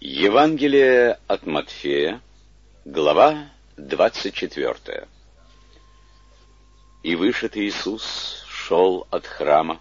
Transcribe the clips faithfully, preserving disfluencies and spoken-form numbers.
Евангелие от Матфея, глава двадцать четвёртая. И вышед Иисус шел от храма,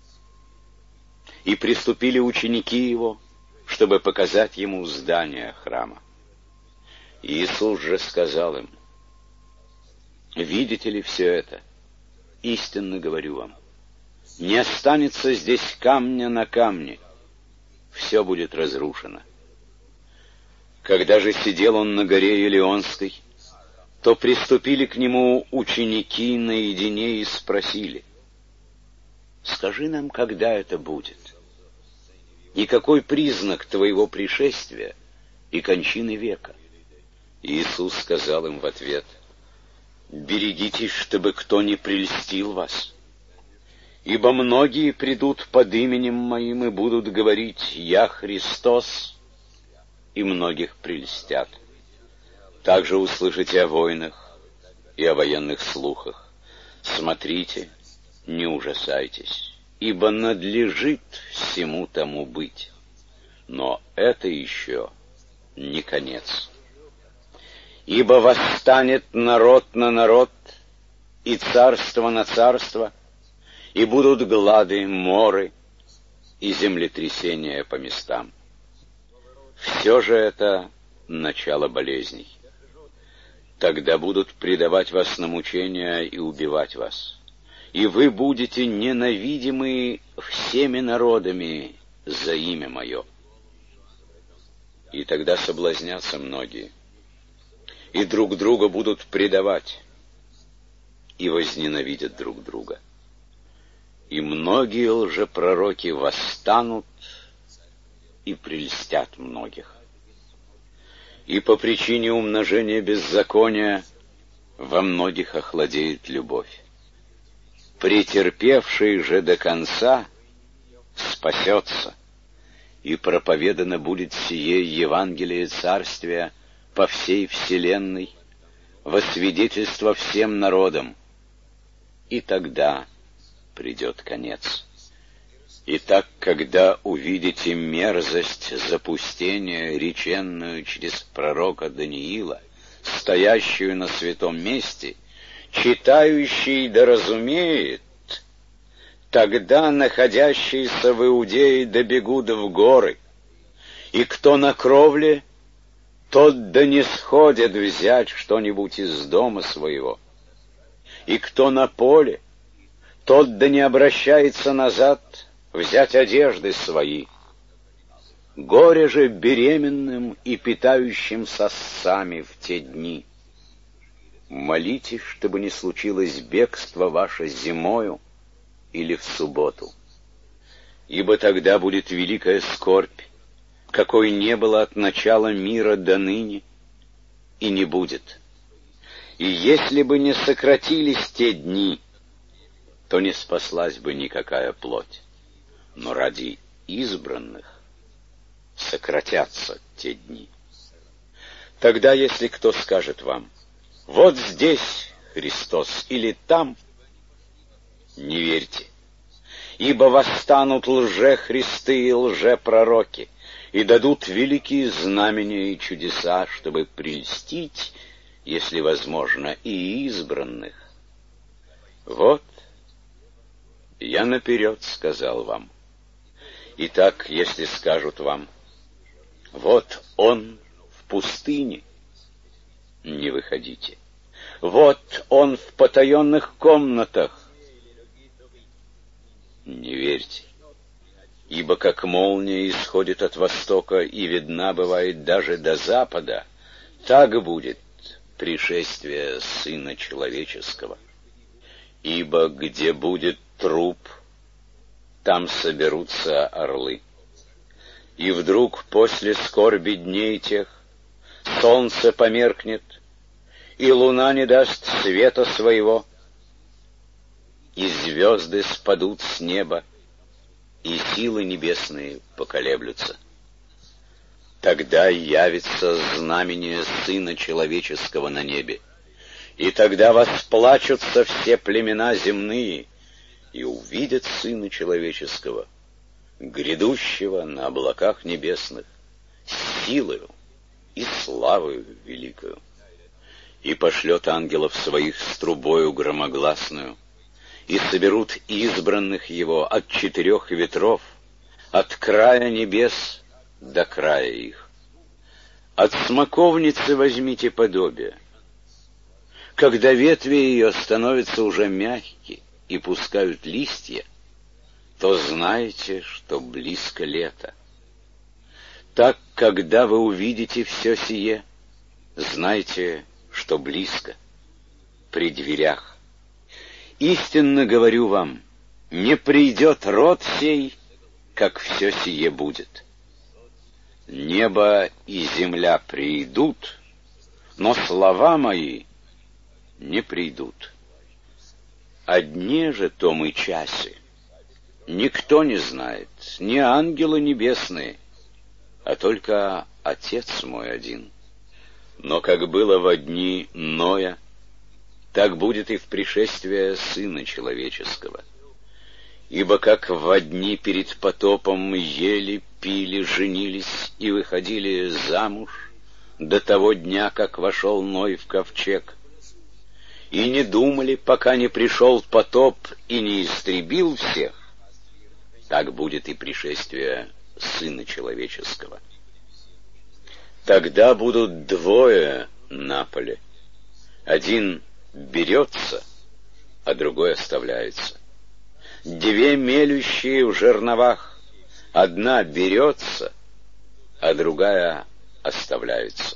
и приступили ученики его, чтобы показать ему здание храма. Иисус же сказал им: видите ли все это? Истинно говорю вам, не останется здесь камня на камне, все будет разрушено. Когда же сидел он на горе Елеонской, то приступили к нему ученики наедине и спросили: скажи нам, когда это будет, и какой признак твоего пришествия и кончины века? Иисус сказал им в ответ: берегитесь, чтобы кто не прельстил вас. Ибо многие придут под именем моим и будут говорить: я Христос, и многих прельстят. Также услышите о войнах и о военных слухах. Смотрите, не ужасайтесь, ибо надлежит всему тому быть. Но это еще не конец. Ибо восстанет народ на народ, и царство на царство, и будут глады, моры и землетрясения по местам. Все же это начало болезней. Тогда будут предавать вас на мучения и убивать вас, и вы будете ненавидимы всеми народами за имя мое. И тогда соблазнятся многие, и друг друга будут предавать, и возненавидят друг друга. И многие лжепророки восстанут и прельстят многих. И по причине умножения беззакония во многих охладеет любовь. Претерпевший же до конца спасется, и проповедано будет сие Евангелие Царствия по всей вселенной, во свидетельство всем народам, и тогда придет конец. Итак, когда увидите мерзость запустения, реченную через пророка Даниила, стоящую на святом месте, читающий да разумеет, тогда находящиеся в Иудее добегут в горы, и кто на кровле, тот да не сходит взять что-нибудь из дома своего, и кто на поле, тот да не обращается назад взять одежды свои. Горе же беременным и питающим сосцами в те дни. Молитесь, чтобы не случилось бегство ваше зимою или в субботу. Ибо тогда будет великая скорбь, какой не было от начала мира до ныне, и не будет. И если бы не сократились те дни, то не спаслась бы никакая плоть. Но ради избранных сократятся те дни. Тогда, если кто скажет вам: вот здесь Христос или там, не верьте, ибо восстанут лже-христы и лже-пророки, и дадут великие знамения и чудеса, чтобы прельстить, если возможно, и избранных. Вот я наперед сказал вам. Итак, если скажут вам: вот он в пустыне, не выходите. Вот он в потаенных комнатах, не верьте. Ибо как молния исходит от востока и видна бывает даже до запада, так будет пришествие Сына Человеческого. Ибо где будет труп, там соберутся орлы. И вдруг после скорби дней тех солнце померкнет, и луна не даст света своего, и звезды спадут с неба, и силы небесные поколеблются. Тогда явится знамение Сына Человеческого на небе, и тогда восплачутся все племена земные, и увидят Сына Человеческого, грядущего на облаках небесных, с силою и славою великою. И пошлет ангелов своих с трубою громогласную, и соберут избранных его от четырех ветров, от края небес до края их. От смоковницы возьмите подобие. Когда ветви ее становятся уже мягкие и пускают листья, то знайте, что близко лето. Так, когда вы увидите все сие, знайте, что близко, при дверях. Истинно говорю вам, не придет род сей, как все сие будет. Небо и земля придут, но слова мои не придут. Одни же том и часе никто не знает, ни ангелы небесные, а только Отец мой один. Но как было во дни Ноя, так будет и в пришествии Сына Человеческого. Ибо как во дни перед потопом ели, пили, женились и выходили замуж до того дня, как вошел Ной в ковчег, и не думали, пока не пришел потоп и не истребил всех, так будет и пришествие Сына Человеческого. Тогда будут двое на поле. Один берется, а другой оставляется. Две мелющие в жерновах. Одна берется, а другая оставляется.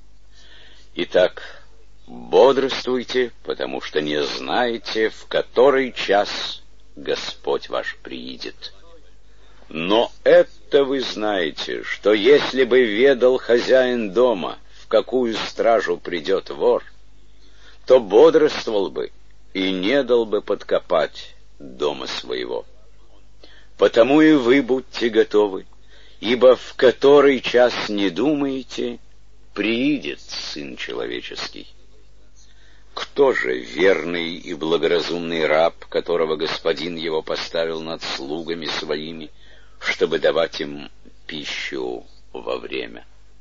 Итак, бодрствуйте, потому что не знаете, в который час Господь ваш приидет. Но это вы знаете, что если бы ведал хозяин дома, в какую стражу придет вор, то бодрствовал бы и не дал бы подкопать дома своего. Потому и вы будьте готовы, ибо в который час не думаете, приидет Сын Человеческий. Кто же верный и благоразумный раб, которого господин его поставил над слугами своими, чтобы давать им пищу во время?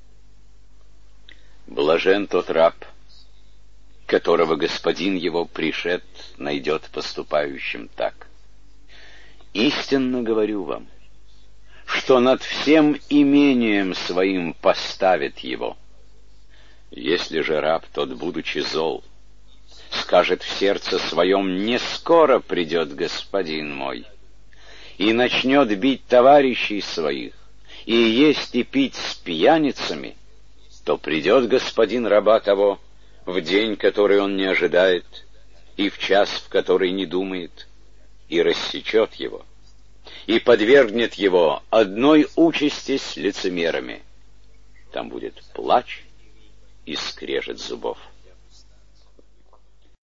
Блажен тот раб, которого господин его, пришед, найдет поступающим так. Истинно говорю вам, что над всем имением своим поставит его. Если же раб тот, будучи зол, скажет в сердце своем: не скоро придет господин мой, и начнет бить товарищей своих, и есть и пить с пьяницами, то придет господин раба того в день, который он не ожидает, и в час, в который не думает, и рассечет его, и подвергнет его одной участи с лицемерами. Там будет плач и скрежет зубов.